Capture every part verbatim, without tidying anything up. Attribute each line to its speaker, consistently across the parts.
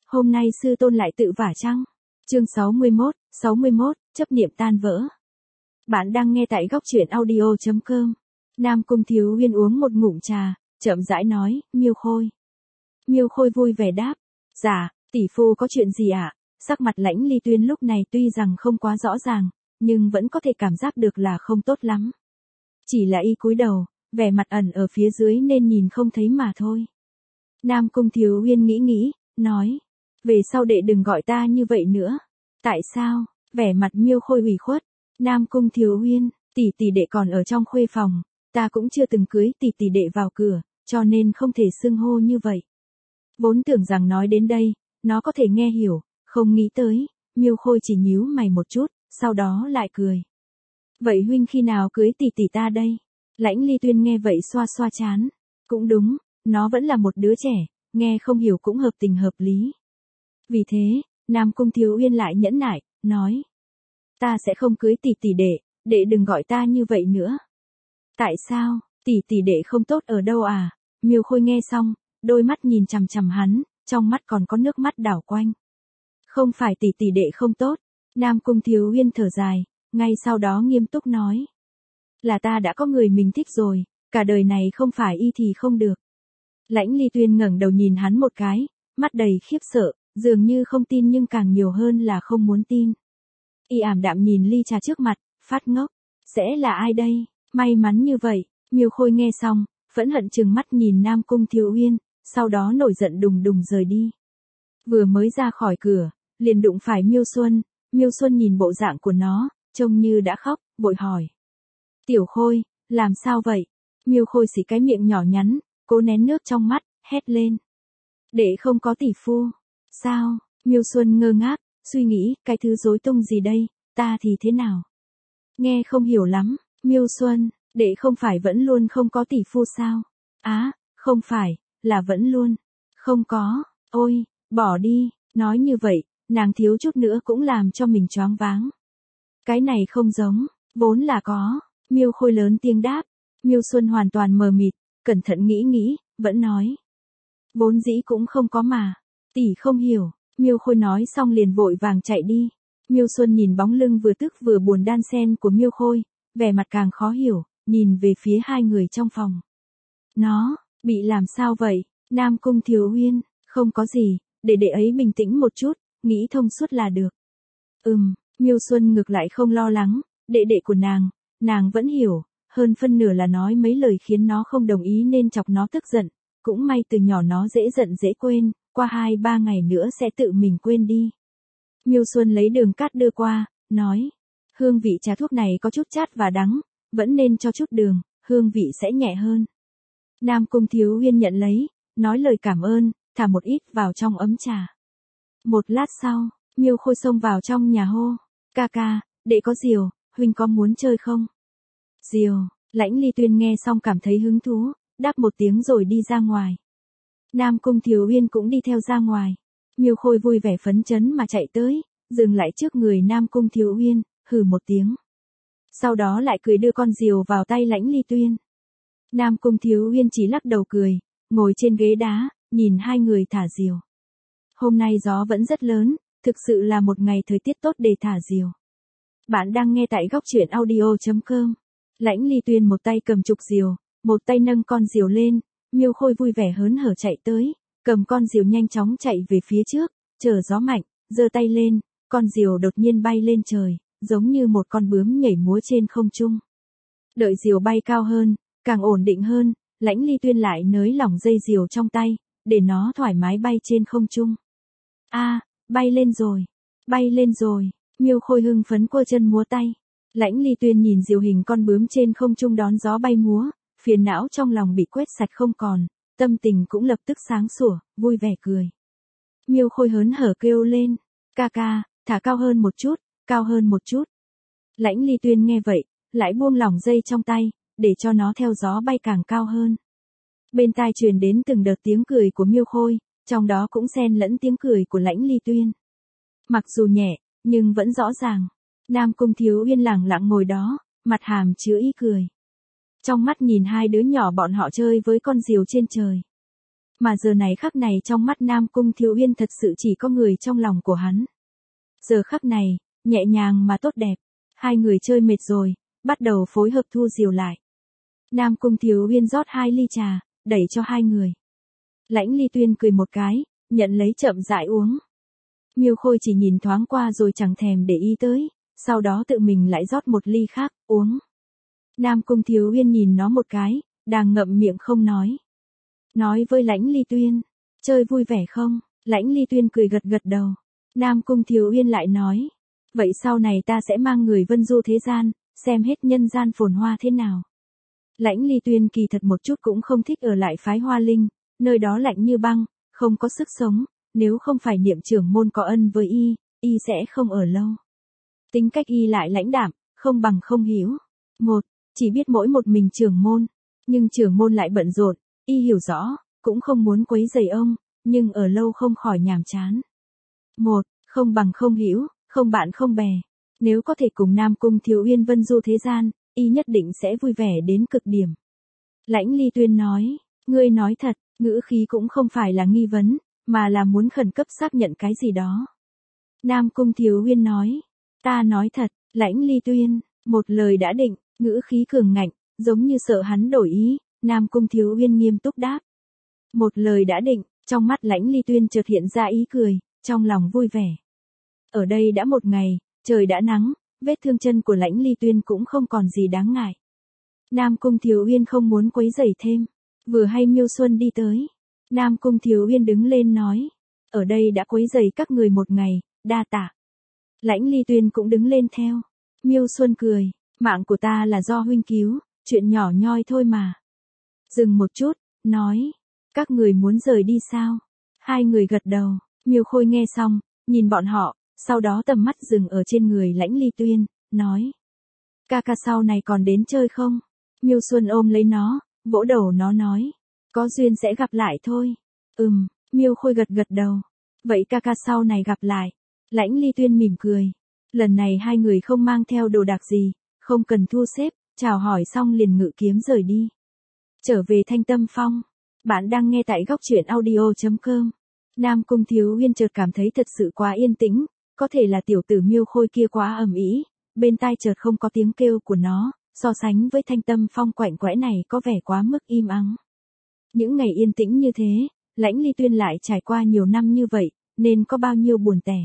Speaker 1: Hôm nay sư tôn lại tự vả chăng? Chương sáu mươi mốt, sáu mươi mốt, chấp niệm tan vỡ. Bạn đang nghe tại góc truyện audio chấm com. Nam Cung Thiếu Uyên uống một ngụm trà, chậm rãi nói, Miêu Khôi. Miêu Khôi vui vẻ đáp, dạ, tỷ phu có chuyện gì ạ? À? Sắc mặt Lãnh Ly Tuyên lúc này tuy rằng không quá rõ ràng, nhưng vẫn có thể cảm giác được là không tốt lắm. Chỉ là y cúi đầu, vẻ mặt ẩn ở phía dưới nên nhìn không thấy mà thôi. Nam Cung Thiếu Uyên nghĩ nghĩ, nói, về sau đệ đừng gọi ta như vậy nữa. Tại sao? Vẻ mặt Miêu Khôi ủy khuất. Nam Cung Thiếu Uyên, tỷ tỷ đệ còn ở trong khuê phòng, ta cũng chưa từng cưới tỷ tỷ đệ vào cửa, cho nên không thể xưng hô như vậy. Vốn tưởng rằng nói đến đây, nó có thể nghe hiểu, không nghĩ tới, Miêu Khôi chỉ nhíu mày một chút, sau đó lại cười. Vậy huynh khi nào cưới tỷ tỷ ta đây? Lãnh Ly Tuyên nghe vậy xoa xoa chán. Cũng đúng, nó vẫn là một đứa trẻ, nghe không hiểu cũng hợp tình hợp lý. Vì thế, Nam Cung Thiếu Uyên lại nhẫn nại, nói. Ta sẽ không cưới tỷ tỷ đệ, đệ đừng gọi ta như vậy nữa. Tại sao, tỷ tỷ đệ không tốt ở đâu à? Miêu Khôi nghe xong, đôi mắt nhìn chằm chằm hắn, trong mắt còn có nước mắt đảo quanh. Không phải tỷ tỷ đệ không tốt, Nam Cung Thiếu Uyên thở dài, ngay sau đó nghiêm túc nói. Là ta đã có người mình thích rồi, cả đời này không phải y thì không được. Lãnh Ly Tuyên ngẩng đầu nhìn hắn một cái, mắt đầy khiếp sợ, dường như không tin nhưng càng nhiều hơn là không muốn tin. Y ảm đạm nhìn ly trà trước mặt, phát ngốc. Sẽ là ai đây? May mắn như vậy. Miêu Khôi nghe xong, phẫn hận trừng mắt nhìn Nam Cung Thiếu Uyên, sau đó nổi giận đùng đùng rời đi. Vừa mới ra khỏi cửa, liền đụng phải Miêu Xuân. Miêu Xuân nhìn bộ dạng của nó, trông như đã khóc, vội hỏi. Tiểu Khôi, làm sao vậy? Miêu Khôi xỉ cái miệng nhỏ nhắn, cố nén nước trong mắt, hét lên. Đệ không có tỷ phu. Sao? Miêu Xuân ngơ ngác, suy nghĩ, cái thứ rối tung gì đây, ta thì thế nào? Nghe không hiểu lắm, Miêu Xuân, đệ không phải vẫn luôn không có tỷ phu sao? Á, à, không phải, là vẫn luôn. Không có, ôi, bỏ đi, nói như vậy, nàng thiếu chút nữa cũng làm cho mình choáng váng. Cái này không giống, vốn là có, Miêu Khôi lớn tiếng đáp. Miêu Xuân hoàn toàn mờ mịt, cẩn thận nghĩ nghĩ, vẫn nói. Vốn dĩ cũng không có mà, tỷ không hiểu. Miêu Khôi nói xong liền vội vàng chạy đi. Miêu Xuân nhìn bóng lưng vừa tức vừa buồn đan xen của Miêu Khôi, vẻ mặt càng khó hiểu, nhìn về phía hai người trong phòng. Nó, bị làm sao vậy? Nam Cung Thiếu Uyên, không có gì, để đệ ấy bình tĩnh một chút, nghĩ thông suốt là được. Ừm, Miêu Xuân ngược lại không lo lắng, đệ đệ của nàng, nàng vẫn hiểu, hơn phân nửa là nói mấy lời khiến nó không đồng ý nên chọc nó tức giận, cũng may từ nhỏ nó dễ giận dễ quên. Qua hai ba ngày nữa sẽ tự mình quên đi. Miêu Xuân lấy đường cát đưa qua, nói. Hương vị trà thuốc này có chút chát và đắng, vẫn nên cho chút đường, hương vị sẽ nhẹ hơn. Nam Cung Thiếu Uyên nhận lấy, nói lời cảm ơn, thả một ít vào trong ấm trà. Một lát sau, Miêu Khôi xông vào trong nhà hô. Ca ca, đệ có diều, huynh có muốn chơi không? Diều, Lãnh Ly Tuyên nghe xong cảm thấy hứng thú, đáp một tiếng rồi đi ra ngoài. Nam Cung Thiếu Uyên cũng đi theo ra ngoài. Miêu Khôi vui vẻ phấn chấn mà chạy tới, dừng lại trước người Nam Cung Thiếu Uyên, hừ một tiếng. Sau đó lại cười đưa con diều vào tay Lãnh Ly Tuyên. Nam Cung Thiếu Uyên chỉ lắc đầu cười, ngồi trên ghế đá, nhìn hai người thả diều. Hôm nay gió vẫn rất lớn, thực sự là một ngày thời tiết tốt để thả diều. Bạn đang nghe tại góc truyện audio chấm com. Lãnh Ly Tuyên một tay cầm trục diều, một tay nâng con diều lên. Miêu Khôi vui vẻ hớn hở chạy tới, cầm con diều nhanh chóng chạy về phía trước, chờ gió mạnh, giơ tay lên, con diều đột nhiên bay lên trời, giống như một con bướm nhảy múa trên không trung. Đợi diều bay cao hơn, càng ổn định hơn, Lãnh Ly Tuyên lại nới lỏng dây diều trong tay, để nó thoải mái bay trên không trung. A, à, bay lên rồi, bay lên rồi, Miêu Khôi hưng phấn quơ chân múa tay. Lãnh Ly Tuyên nhìn diều hình con bướm trên không trung đón gió bay múa. Phiền não trong lòng bị quét sạch không còn, tâm tình cũng lập tức sáng sủa, vui vẻ cười. Miêu Khôi hớn hở kêu lên, ca ca, thả cao hơn một chút, cao hơn một chút. Lãnh Ly Tuyên nghe vậy, lại buông lỏng dây trong tay, để cho nó theo gió bay càng cao hơn. Bên tai truyền đến từng đợt tiếng cười của Miêu Khôi, trong đó cũng xen lẫn tiếng cười của Lãnh Ly Tuyên. Mặc dù nhẹ, nhưng vẫn rõ ràng. Nam Cung Thiếu Uyên lặng lặng ngồi đó, mặt hàm chứa ý cười. Trong mắt nhìn hai đứa nhỏ bọn họ chơi với con diều trên trời. Mà giờ này khắc này trong mắt Nam Cung Thiếu Uyên thật sự chỉ có người trong lòng của hắn. Giờ khắc này, nhẹ nhàng mà tốt đẹp. Hai người chơi mệt rồi, bắt đầu phối hợp thu diều lại. Nam Cung Thiếu Uyên rót hai ly trà, đẩy cho hai người. Lãnh Ly Tuyên cười một cái, nhận lấy chậm rãi uống. Miêu Khôi chỉ nhìn thoáng qua rồi chẳng thèm để ý tới, sau đó tự mình lại rót một ly khác, uống. Nam Cung Thiếu Uyên nhìn nó một cái, đang ngậm miệng không nói. Nói với Lãnh Ly Tuyên, chơi vui vẻ không? Lãnh Ly Tuyên cười gật gật đầu. Nam Cung Thiếu Uyên lại nói, vậy sau này ta sẽ mang người vân du thế gian, xem hết nhân gian phồn hoa thế nào. Lãnh Ly Tuyên kỳ thật một chút cũng không thích ở lại phái Hoa Linh, nơi đó lạnh như băng, không có sức sống, nếu không phải niệm trưởng môn có ân với y, y sẽ không ở lâu. Tính cách y lại lãnh đạm, không bằng không hiểu. Một, chỉ biết mỗi một mình trưởng môn, nhưng trưởng môn lại bận rộn, y hiểu rõ, cũng không muốn quấy rầy ông, nhưng ở lâu không khỏi nhàm chán. Một, không bằng không hiểu, không bạn không bè. Nếu có thể cùng Nam Cung Thiếu Uyên vân du thế gian, y nhất định sẽ vui vẻ đến cực điểm. Lãnh Ly Tuyên nói, ngươi nói thật, ngữ khí cũng không phải là nghi vấn, mà là muốn khẩn cấp xác nhận cái gì đó. Nam Cung Thiếu Uyên nói, ta nói thật. Lãnh Ly Tuyên, một lời đã định, ngữ khí cường ngạnh, giống như sợ hắn đổi ý. Nam Cung Thiếu Uyên nghiêm túc đáp. Một lời đã định, trong mắt Lãnh Ly Tuyên chợt hiện ra ý cười, trong lòng vui vẻ. Ở đây đã một ngày, trời đã nắng, vết thương chân của Lãnh Ly Tuyên cũng không còn gì đáng ngại. Nam Cung Thiếu Uyên không muốn quấy rầy thêm, vừa hay Miêu Xuân đi tới. Nam Cung Thiếu Uyên đứng lên nói, ở đây đã quấy rầy các người một ngày, đa tạ. Lãnh Ly Tuyên cũng đứng lên theo. Miêu Xuân cười, mạng của ta là do huynh cứu, chuyện nhỏ nhoi thôi mà. Dừng một chút, nói, các người muốn rời đi sao? Hai người gật đầu, Miêu Khôi nghe xong, nhìn bọn họ, sau đó tầm mắt dừng ở trên người Lãnh Ly Tuyên, nói. Ca ca sau này còn đến chơi không? Miêu Xuân ôm lấy nó, vỗ đầu nó nói. Có duyên sẽ gặp lại thôi. Ừm, Miêu Khôi gật gật đầu. Vậy ca ca sau này gặp lại. Lãnh Ly Tuyên mỉm cười. Lần này hai người không mang theo đồ đạc gì, không cần thu xếp, chào hỏi xong liền ngự kiếm rời đi. Trở về Thanh Tâm Phong. Bạn đang nghe tại góc truyện audio chấm com. Nam Cung Thiếu Uyên chợt cảm thấy thật sự quá yên tĩnh, có thể là tiểu tử Miêu Khôi kia quá ầm ĩ, bên tai chợt không có tiếng kêu của nó, so sánh với Thanh Tâm Phong quạnh quẽ này có vẻ quá mức im ắng. Những ngày yên tĩnh như thế, Lãnh Ly Tuyên lại trải qua nhiều năm như vậy, nên có bao nhiêu buồn tẻ.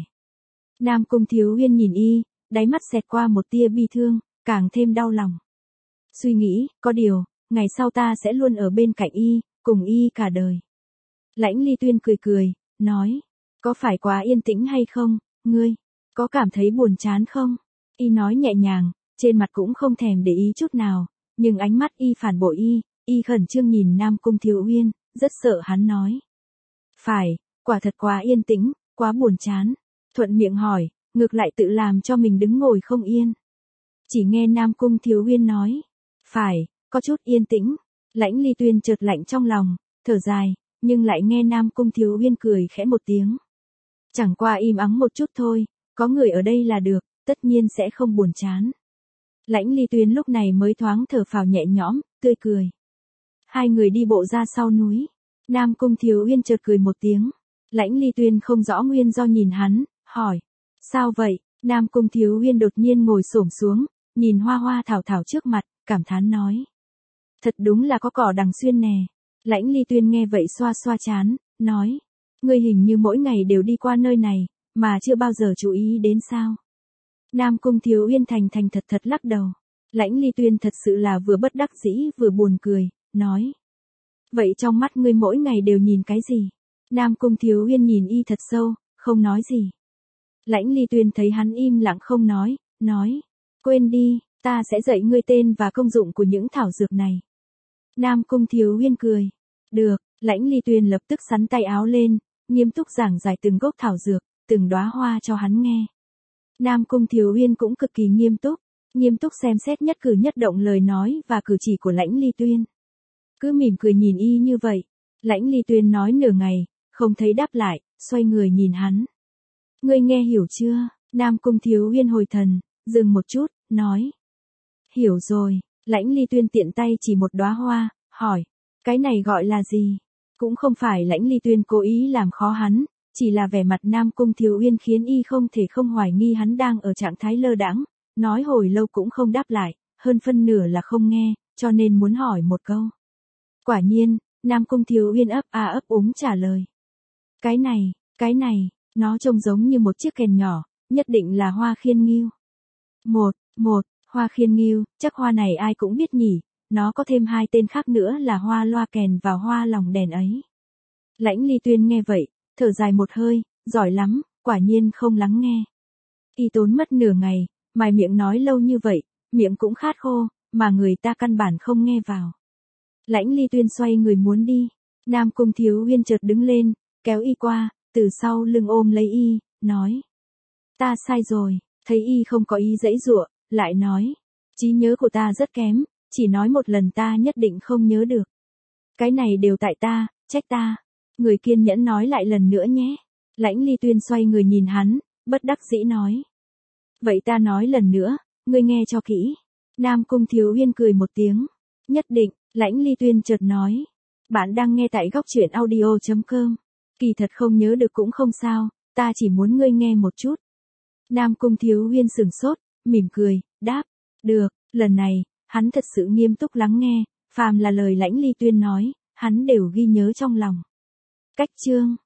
Speaker 1: Nam Cung Thiếu Uyên nhìn y, đáy mắt xẹt qua một tia bi thương, càng thêm đau lòng. Suy nghĩ, có điều, ngày sau ta sẽ luôn ở bên cạnh y, cùng y cả đời. Lãnh Ly Tuyên cười cười, nói, có phải quá yên tĩnh hay không, ngươi, có cảm thấy buồn chán không? Y nói nhẹ nhàng, trên mặt cũng không thèm để ý chút nào, nhưng ánh mắt y phản bội y, y khẩn trương nhìn Nam Cung Thiếu Uyên, rất sợ hắn nói. Phải, quả thật quá yên tĩnh, quá buồn chán. Thuận miệng hỏi, ngược lại tự làm cho mình đứng ngồi không yên. Chỉ nghe Nam Cung Thiếu Uyên nói, phải, có chút yên tĩnh. Lãnh Ly Tuyên chợt lạnh trong lòng, thở dài, nhưng lại nghe Nam Cung Thiếu Uyên cười khẽ một tiếng. Chẳng qua im ắng một chút thôi, có người ở đây là được, tất nhiên sẽ không buồn chán. Lãnh Ly Tuyên lúc này mới thoáng thở phào nhẹ nhõm, tươi cười. Hai người đi bộ ra sau núi. Nam Cung Thiếu Uyên chợt cười một tiếng. Lãnh Ly Tuyên không rõ nguyên do nhìn hắn, hỏi. Sao vậy? Nam Cung Thiếu Uyên đột nhiên ngồi xổm xuống, nhìn hoa hoa thảo thảo trước mặt, cảm thán nói. Thật đúng là có cỏ đằng xuyên nè. Lãnh Ly Tuyên nghe vậy xoa xoa chán, nói. Ngươi hình như mỗi ngày đều đi qua nơi này, mà chưa bao giờ chú ý đến sao? Nam Cung Thiếu Uyên thành thành thật thật lắc đầu. Lãnh Ly Tuyên thật sự là vừa bất đắc dĩ vừa buồn cười, nói. Vậy trong mắt ngươi mỗi ngày đều nhìn cái gì? Nam Cung Thiếu Uyên nhìn y thật sâu, không nói gì. Lãnh Ly Tuyên thấy hắn im lặng không nói, nói. Quên đi, ta sẽ dạy ngươi tên và công dụng của những thảo dược này. Nam Cung Thiếu Uyên cười. Được, Lãnh Ly Tuyên lập tức xắn tay áo lên, nghiêm túc giảng giải từng gốc thảo dược, từng đóa hoa cho hắn nghe. Nam Cung Thiếu Uyên cũng cực kỳ nghiêm túc, nghiêm túc xem xét nhất cử nhất động lời nói và cử chỉ của Lãnh Ly Tuyên. Cứ mỉm cười nhìn y như vậy. Lãnh Ly Tuyên nói nửa ngày, không thấy đáp lại, xoay người nhìn hắn. Ngươi nghe hiểu chưa? Nam Cung Thiếu Uyên hồi thần, dừng một chút, nói. Hiểu rồi. Lãnh Ly Tuyên tiện tay chỉ một đóa hoa, hỏi. Cái này gọi là gì? Cũng không phải Lãnh Ly Tuyên cố ý làm khó hắn, chỉ là vẻ mặt Nam Cung Thiếu Uyên khiến y không thể không hoài nghi hắn đang ở trạng thái lơ đãng, nói hồi lâu cũng không đáp lại, hơn phân nửa là không nghe, cho nên muốn hỏi một câu. Quả nhiên, Nam Cung Thiếu Uyên ấp a ấp úng trả lời. Cái này, cái này, nó trông giống như một chiếc kèn nhỏ, nhất định là hoa khiên nghiêu. Một, một, hoa khiên nghiêu, chắc hoa này ai cũng biết nhỉ, nó có thêm hai tên khác nữa là hoa loa kèn và hoa lỏng đèn ấy. Lãnh Ly Tuyên nghe vậy, thở dài một hơi, giỏi lắm, quả nhiên không lắng nghe. Y tốn mất nửa ngày, mài miệng nói lâu như vậy, miệng cũng khát khô, mà người ta căn bản không nghe vào. Lãnh Ly Tuyên xoay người muốn đi, Nam Cung Thiếu Uyên chợt đứng lên, kéo y qua, từ sau lưng ôm lấy y, nói. Ta sai rồi, thấy y không có ý giãy giụa, lại nói. Trí nhớ của ta rất kém, chỉ nói một lần ta nhất định không nhớ được. Cái này đều tại ta, trách ta. Người kiên nhẫn nói lại lần nữa nhé. Lãnh Ly Tuyên xoay người nhìn hắn, bất đắc dĩ nói. Vậy ta nói lần nữa, ngươi nghe cho kỹ. Nam Cung Thiếu Uyên cười một tiếng. Nhất định, Lãnh Ly Tuyên chợt nói. Bạn đang nghe tại góc truyện audio chấm com. Kỳ thật không nhớ được cũng không sao, ta chỉ muốn ngươi nghe một chút. Nam Cung Thiếu Uyên sửng sốt, mỉm cười, đáp. Được, lần này, hắn thật sự nghiêm túc lắng nghe, phàm là lời Lãnh Ly Tuyên nói, hắn đều ghi nhớ trong lòng. Cách chương